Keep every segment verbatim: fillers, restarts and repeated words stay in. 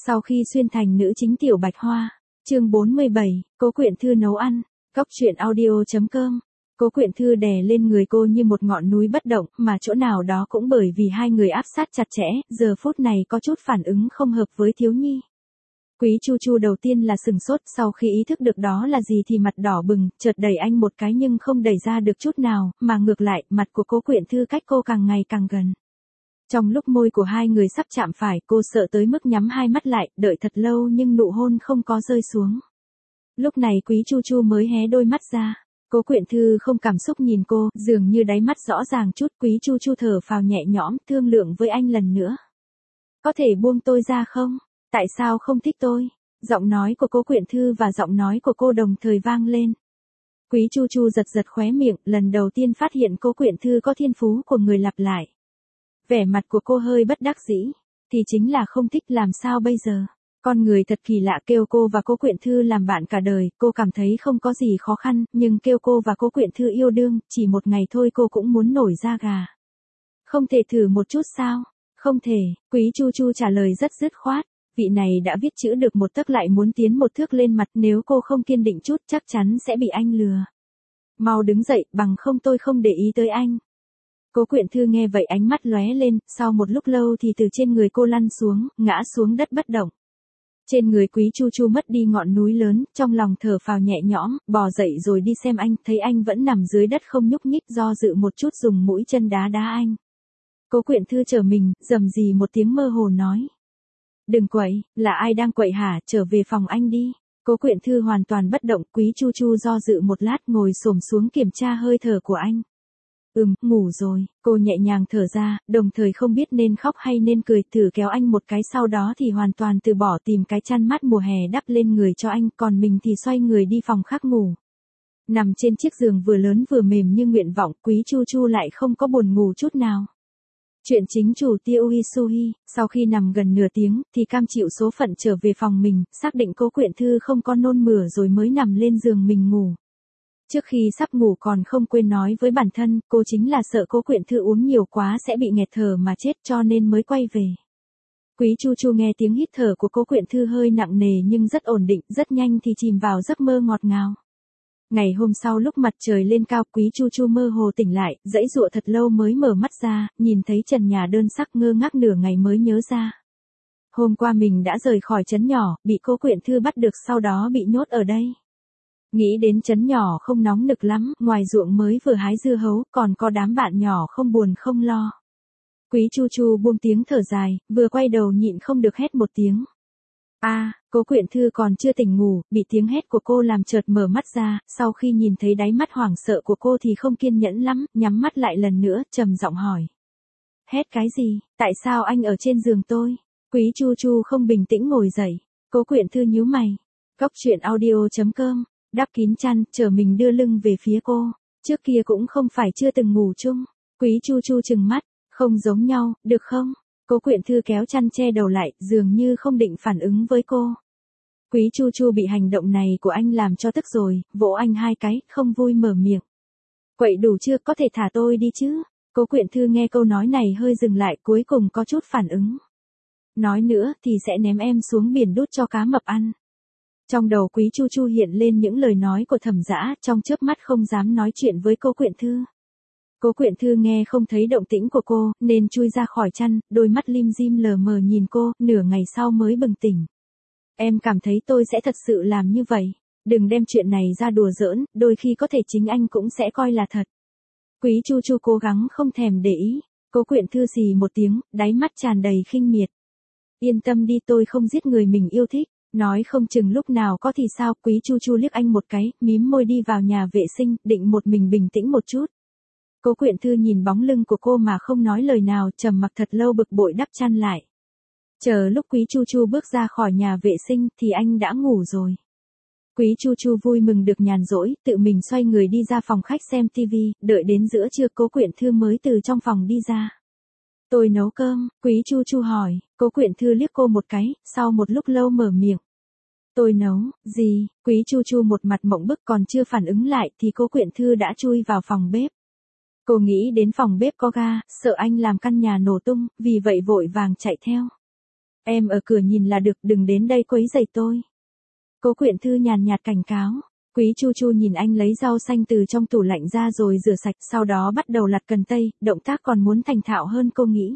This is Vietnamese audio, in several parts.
Sau khi xuyên thành nữ chính Tiểu Bạch Hoa, chương bốn mươi bảy, Cố Quyện Thư nấu ăn, Cóc truyện audio chấm com. Cố Quyện Thư đè lên người cô như một ngọn núi bất động, mà chỗ nào đó cũng bởi vì hai người áp sát chặt chẽ, giờ phút này có chút phản ứng không hợp với Thiếu Nhi. Quý Chu Chu đầu tiên là sừng sốt, sau khi ý thức được đó là gì thì mặt đỏ bừng, chợt đẩy anh một cái nhưng không đẩy ra được chút nào, mà ngược lại, mặt của Cố Quyện Thư cách cô càng ngày càng gần. Trong lúc môi của hai người sắp chạm phải, cô sợ tới mức nhắm hai mắt lại, đợi thật lâu nhưng nụ hôn không có rơi xuống. Lúc này Quý Chu Chu mới hé đôi mắt ra. Cố Quyện Thư không cảm xúc nhìn cô, dường như đáy mắt rõ ràng chút. Quý Chu Chu thở phào nhẹ nhõm, thương lượng với anh lần nữa. Có thể buông tôi ra không? Tại sao không thích tôi? Giọng nói của Cố Quyện Thư và giọng nói của cô đồng thời vang lên. Quý Chu Chu giật giật khóe miệng, lần đầu tiên phát hiện Cố Quyện Thư có thiên phú của người lặp lại. Vẻ mặt của cô hơi bất đắc dĩ, thì chính là không thích, làm sao bây giờ? Con người thật kỳ lạ, kêu cô và Cố Quyện Thư làm bạn cả đời, cô cảm thấy không có gì khó khăn, nhưng kêu cô và Cố Quyện Thư yêu đương, chỉ một ngày thôi cô cũng muốn nổi da gà. Không thể thử một chút sao? Không thể, Quý Chu Chu trả lời rất dứt khoát. Vị này đã viết chữ được một tấc lại muốn tiến một thước lên mặt, nếu cô không kiên định chút chắc chắn sẽ bị anh lừa. Mau đứng dậy, bằng không tôi không để ý tới anh. Cố Quyện Thư nghe vậy ánh mắt lóe lên, sau một lúc lâu thì từ trên người cô lăn xuống, ngã xuống đất bất động. Trên người Quý Chu Chu mất đi ngọn núi lớn, trong lòng thở phào nhẹ nhõm, bò dậy rồi đi xem anh, thấy anh vẫn nằm dưới đất không nhúc nhích, do dự một chút dùng mũi chân đá đá anh. Cố Quyện Thư trở mình, rầm rì một tiếng mơ hồ nói. Đừng quậy, là ai đang quậy hả, trở về phòng anh đi. Cố Quyện Thư hoàn toàn bất động, Quý Chu Chu do dự một lát ngồi xổm xuống kiểm tra hơi thở của anh. Ừm, ngủ rồi, cô nhẹ nhàng thở ra, đồng thời không biết nên khóc hay nên cười, thử kéo anh một cái, sau đó thì hoàn toàn từ bỏ, tìm cái chăn mát mùa hè đắp lên người cho anh, còn mình thì xoay người đi phòng khác ngủ. Nằm trên chiếc giường vừa lớn vừa mềm như nguyện vọng, Quý Chu Chu lại không có buồn ngủ chút nào. Chuyện chính chủ Tiêu Isuhi, sau khi nằm gần nửa tiếng, thì cam chịu số phận trở về phòng mình, xác định Cố Quyện Thư không có nôn mửa rồi mới nằm lên giường mình ngủ. Trước khi sắp ngủ còn không quên nói với bản thân, cô chính là sợ Cố Quyện Thư uống nhiều quá sẽ bị nghẹt thở mà chết cho nên mới quay về. Quý Chu Chu nghe tiếng hít thở của Cố Quyện Thư hơi nặng nề nhưng rất ổn định, rất nhanh thì chìm vào giấc mơ ngọt ngào. Ngày hôm sau lúc mặt trời lên cao, Quý Chu Chu mơ hồ tỉnh lại, dãy dụa thật lâu mới mở mắt ra, nhìn thấy trần nhà đơn sắc, ngơ ngác nửa ngày mới nhớ ra. Hôm qua mình đã rời khỏi trấn nhỏ, bị Cố Quyện Thư bắt được, sau đó bị nhốt ở đây. Nghĩ đến trấn nhỏ không nóng nực lắm, ngoài ruộng mới vừa hái dưa hấu, còn có đám bạn nhỏ không buồn không lo. Quý Chu Chu buông tiếng thở dài, vừa quay đầu nhịn không được hét một tiếng. A, à, Cố Quyện Thư còn chưa tỉnh ngủ, bị tiếng hét của cô làm chợt mở mắt ra, sau khi nhìn thấy đáy mắt hoảng sợ của cô thì không kiên nhẫn lắm, nhắm mắt lại lần nữa, trầm giọng hỏi. Hét cái gì, tại sao anh ở trên giường tôi? Quý Chu Chu không bình tĩnh ngồi dậy, Cố Quyện Thư nhíu mày. Cóc truyện audio chấm com, đắp kín chăn, trở mình đưa lưng về phía cô, trước kia cũng không phải chưa từng ngủ chung. Quý Chu Chu trừng mắt, không giống nhau, được không? Cố Quyện Thư kéo chăn che đầu lại, dường như không định phản ứng với cô. Quý Chu Chu bị hành động này của anh làm cho tức rồi, vỗ anh hai cái, không vui mở miệng. Quậy đủ chưa, có thể thả tôi đi chứ? Cố Quyện Thư nghe câu nói này hơi dừng lại, cuối cùng có chút phản ứng. Nói nữa thì sẽ ném em xuống biển đút cho cá mập ăn. Trong đầu Quý Chu Chu hiện lên những lời nói của Thẩm Dã, trong chớp mắt không dám nói chuyện với Cố Quyện Thư. Cố Quyện Thư nghe không thấy động tĩnh của cô, nên chui ra khỏi chăn, đôi mắt lim dim lờ mờ nhìn cô, nửa ngày sau mới bừng tỉnh. Em cảm thấy tôi sẽ thật sự làm như vậy. Đừng đem chuyện này ra đùa giỡn, đôi khi có thể chính anh cũng sẽ coi là thật. Quý Chu Chu cố gắng không thèm để ý. Cố Quyện Thư xì một tiếng, đáy mắt tràn đầy khinh miệt. Yên tâm đi, tôi không giết người mình yêu thích. Nói không chừng lúc nào có thì sao. Quý Chu Chu liếc anh một cái, mím môi đi vào nhà vệ sinh, định một mình bình tĩnh một chút. Cố Quyện Thư nhìn bóng lưng của cô mà không nói lời nào, trầm mặc thật lâu bực bội đắp chăn lại. Chờ lúc Quý Chu Chu bước ra khỏi nhà vệ sinh thì anh đã ngủ rồi. Quý Chu Chu vui mừng được nhàn rỗi, tự mình xoay người đi ra phòng khách xem tivi, đợi đến giữa trưa Cố Quyện Thư mới từ trong phòng đi ra. Tôi nấu cơm, Quý Chu Chu hỏi, Cố Quyện Thư liếc cô một cái, sau một lúc lâu mở miệng. Tôi nấu, gì? Quý Chu Chu một mặt mộng bức, còn chưa phản ứng lại thì Cố Quyện Thư đã chui vào phòng bếp. Cô nghĩ đến phòng bếp có ga, sợ anh làm căn nhà nổ tung, vì vậy vội vàng chạy theo. Em ở cửa nhìn là được, đừng đến đây quấy rầy tôi. Cố Quyện Thư nhàn nhạt cảnh cáo. Quý Chu Chu nhìn anh lấy rau xanh từ trong tủ lạnh ra rồi rửa sạch, sau đó bắt đầu lặt cần tây, động tác còn muốn thành thạo hơn cô nghĩ.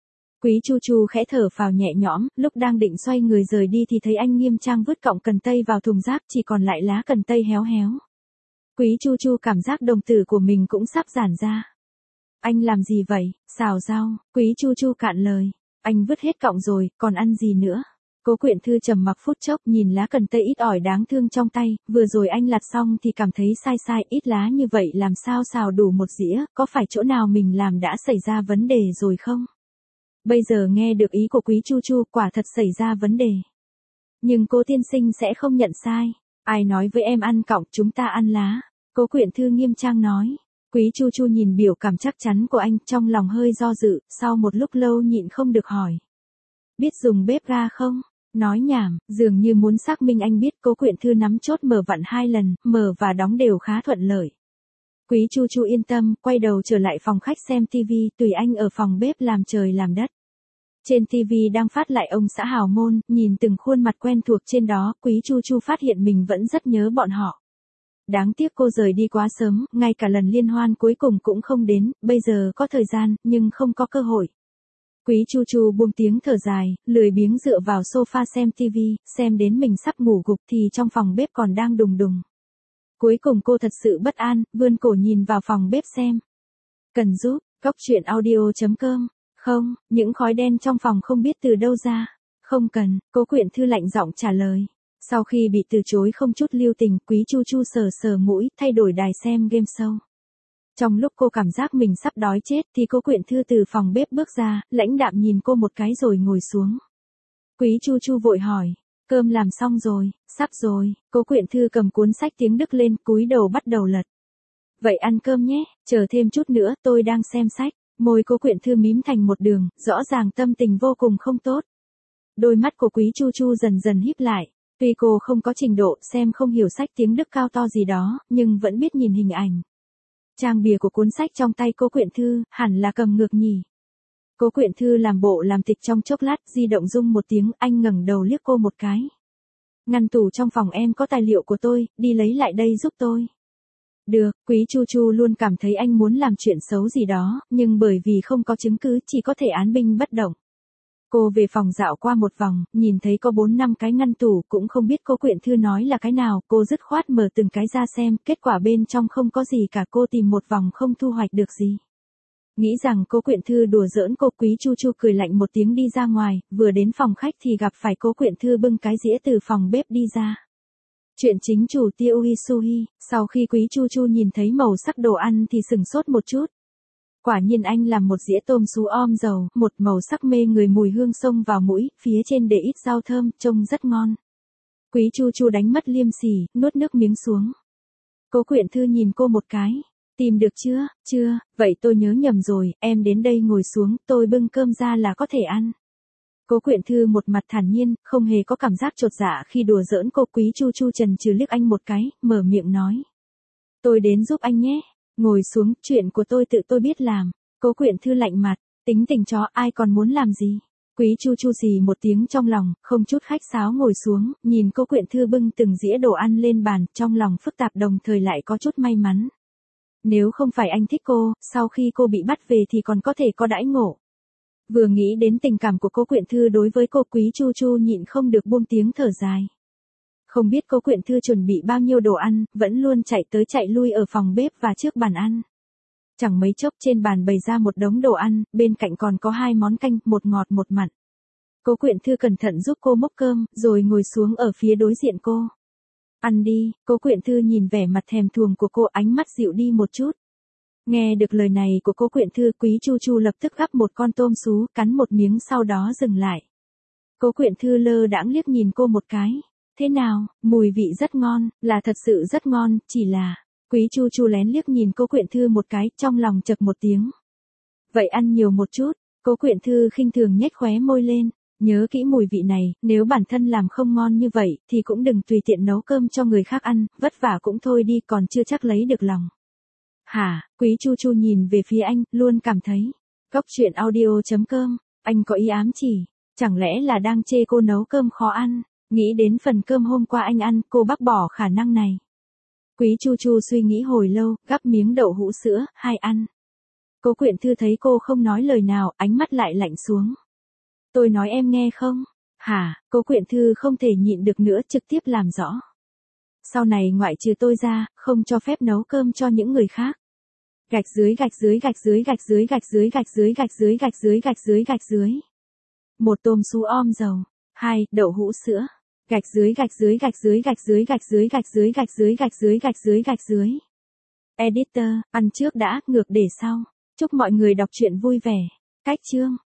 Quý Chu Chu khẽ thở phào nhẹ nhõm, lúc đang định xoay người rời đi thì thấy anh nghiêm trang vứt cọng cần tây vào thùng rác, chỉ còn lại lá cần tây héo héo. Quý Chu Chu cảm giác đồng tử của mình cũng sắp giãn ra. Anh làm gì vậy? Xào rau. Quý Chu Chu cạn lời. Anh vứt hết cọng rồi, còn ăn gì nữa? Cố Quyện Thư trầm mặc phút chốc, nhìn lá cần tây ít ỏi đáng thương trong tay, vừa rồi anh lặt xong thì cảm thấy sai sai, ít lá như vậy làm sao xào đủ một dĩa, có phải chỗ nào mình làm đã xảy ra vấn đề rồi không? Bây giờ nghe được ý của Quý Chu Chu, quả thật xảy ra vấn đề. Nhưng cô tiên sinh sẽ không nhận sai. Ai nói với em ăn cọng, chúng ta ăn lá. Cố Quyện Thư nghiêm trang nói. Quý Chu Chu nhìn biểu cảm chắc chắn của anh, trong lòng hơi do dự, sau một lúc lâu nhịn không được hỏi. Biết dùng bếp ga không? Nói nhảm, dường như muốn xác minh anh biết. Cố Quyện Thư nắm chốt mở vặn hai lần, mở và đóng đều khá thuận lợi. Quý Chu Chu yên tâm, quay đầu trở lại phòng khách xem tivi, tùy anh ở phòng bếp làm trời làm đất. Trên tivi đang phát lại ông xã hào môn, nhìn từng khuôn mặt quen thuộc trên đó, Quý Chu Chu phát hiện mình vẫn rất nhớ bọn họ. Đáng tiếc cô rời đi quá sớm, ngay cả lần liên hoan cuối cùng cũng không đến, bây giờ có thời gian, nhưng không có cơ hội. Quý Chu Chu buông tiếng thở dài, lười biếng dựa vào sofa xem tivi, xem đến mình sắp ngủ gục thì trong phòng bếp còn đang đùng đùng. Cuối cùng cô thật sự bất an, vươn cổ nhìn vào phòng bếp xem. Cần giúp, Cóc Truyện Audio chấm com. Không, những khói đen trong phòng không biết từ đâu ra. Không cần, Cố Quyện Thư lạnh giọng trả lời. Sau khi bị từ chối không chút lưu tình, Quý Chu Chu sờ sờ mũi, thay đổi đài xem game show. Trong lúc cô cảm giác mình sắp đói chết thì Cố Quyện Thư từ phòng bếp bước ra, lãnh đạm nhìn cô một cái rồi ngồi xuống. Quý Chu Chu vội hỏi, cơm làm xong rồi, sắp rồi. Cố Quyện Thư cầm cuốn sách tiếng Đức lên, cúi đầu bắt đầu lật. Vậy ăn cơm nhé, chờ thêm chút nữa, tôi đang xem sách. Môi Cố Quyện Thư mím thành một đường, rõ ràng tâm tình vô cùng không tốt. Đôi mắt của Quý Chu Chu dần dần híp lại. Tuy cô không có trình độ xem không hiểu sách tiếng Đức cao to gì đó, nhưng vẫn biết nhìn hình ảnh. Trang bìa của cuốn sách trong tay Cố Quyện Thư, hẳn là cầm ngược nhỉ. Cố Quyện Thư làm bộ làm tịch trong chốc lát, di động rung một tiếng, anh ngẩng đầu liếc cô một cái. Ngăn tủ trong phòng em có tài liệu của tôi, đi lấy lại đây giúp tôi. Được, Quý Chu Chu luôn cảm thấy anh muốn làm chuyện xấu gì đó, nhưng bởi vì không có chứng cứ chỉ có thể án binh bất động. Cô về phòng dạo qua một vòng, nhìn thấy có bốn năm cái ngăn tủ, cũng không biết Cố Quyện Thư nói là cái nào, cô dứt khoát mở từng cái ra xem, kết quả bên trong không có gì cả, cô tìm một vòng không thu hoạch được gì. Nghĩ rằng Cố Quyện Thư đùa giỡn cô, Quý Chu Chu cười lạnh một tiếng đi ra ngoài, vừa đến phòng khách thì gặp phải Cố Quyện Thư bưng cái dĩa từ phòng bếp đi ra. Chuyện chính chủ Tiêu Uy Suhi, sau khi Quý Chu Chu nhìn thấy màu sắc đồ ăn thì sừng sốt một chút. Quả nhiên anh làm một dĩa tôm sú om dầu, một màu sắc mê người, mùi hương xông vào mũi, phía trên để ít rau thơm, trông rất ngon. Quý Chu Chu đánh mất liêm sỉ, nuốt nước miếng xuống. Cố Quyện Thư nhìn cô một cái. Tìm được chưa? Chưa, vậy tôi nhớ nhầm rồi, em đến đây ngồi xuống, tôi bưng cơm ra là có thể ăn. Cố Quyện Thư một mặt thản nhiên, không hề có cảm giác chột dạ khi đùa giỡn cô. Quý Chu Chu chần chừ liếc anh một cái, mở miệng nói. Tôi đến giúp anh nhé. Ngồi xuống, chuyện của tôi tự tôi biết làm. Cố Quyện Thư lạnh mặt, tính tình chó, ai còn muốn làm gì. Quý Chu Chu xì một tiếng trong lòng, không chút khách sáo ngồi xuống, nhìn Cố Quyện Thư bưng từng dĩa đồ ăn lên bàn, trong lòng phức tạp đồng thời lại có chút may mắn. Nếu không phải anh thích cô, sau khi cô bị bắt về thì còn có thể có đãi ngộ. Vừa nghĩ đến tình cảm của Cố Quyện Thư đối với cô, Quý Chu Chu nhịn không được buông tiếng thở dài. Không biết Cố Quyện Thư chuẩn bị bao nhiêu đồ ăn, vẫn luôn chạy tới chạy lui ở phòng bếp và trước bàn ăn. Chẳng mấy chốc trên bàn bày ra một đống đồ ăn, bên cạnh còn có hai món canh, một ngọt một mặn. Cố Quyện Thư cẩn thận giúp cô múc cơm, rồi ngồi xuống ở phía đối diện cô. Ăn đi, Cố Quyện Thư nhìn vẻ mặt thèm thuồng của cô, ánh mắt dịu đi một chút. Nghe được lời này của Cố Quyện Thư, Quý Chu Chu lập tức gắp một con tôm sú, cắn một miếng sau đó dừng lại. Cố Quyện Thư lơ đãng liếc nhìn cô một cái. Thế nào, mùi vị rất ngon, là thật sự rất ngon, chỉ là... Quý Chu Chu lén liếc nhìn Cố Quyện Thư một cái, trong lòng chậc một tiếng. Vậy ăn nhiều một chút. Cố Quyện Thư khinh thường nhếch khóe môi lên. Nhớ kỹ mùi vị này, nếu bản thân làm không ngon như vậy, thì cũng đừng tùy tiện nấu cơm cho người khác ăn, vất vả cũng thôi đi, còn chưa chắc lấy được lòng. Hả? Quý Chu Chu nhìn về phía anh, luôn cảm thấy. Cóc Truyện Audio chấm com, anh có ý ám chỉ. Chẳng lẽ là đang chê cô nấu cơm khó ăn? Nghĩ đến phần cơm hôm qua anh ăn, cô bác bỏ khả năng này. Quý Chu Chu suy nghĩ hồi lâu, gắp miếng đậu hũ sữa, hai ăn. Cố Quyện Thư thấy cô không nói lời nào, ánh mắt lại lạnh xuống. Tôi nói em nghe không? Hả? Cố Quyện Thư không thể nhịn được nữa, trực tiếp làm rõ. Sau này ngoại trừ tôi ra, không cho phép nấu cơm cho những người khác. Gạch dưới gạch dưới gạch dưới gạch dưới gạch dưới gạch dưới gạch dưới gạch dưới gạch dưới gạch dưới. Một tôm sú om dầu. Hai, đậu hũ sữa. Gạch dưới gạch dưới gạch dưới gạch dưới gạch dưới gạch dưới gạch dưới gạch dưới gạch dưới gạch dưới. Editor, ăn trước đã, ngược để sau. Chúc mọi người đọc truyện vui vẻ. Cách chương.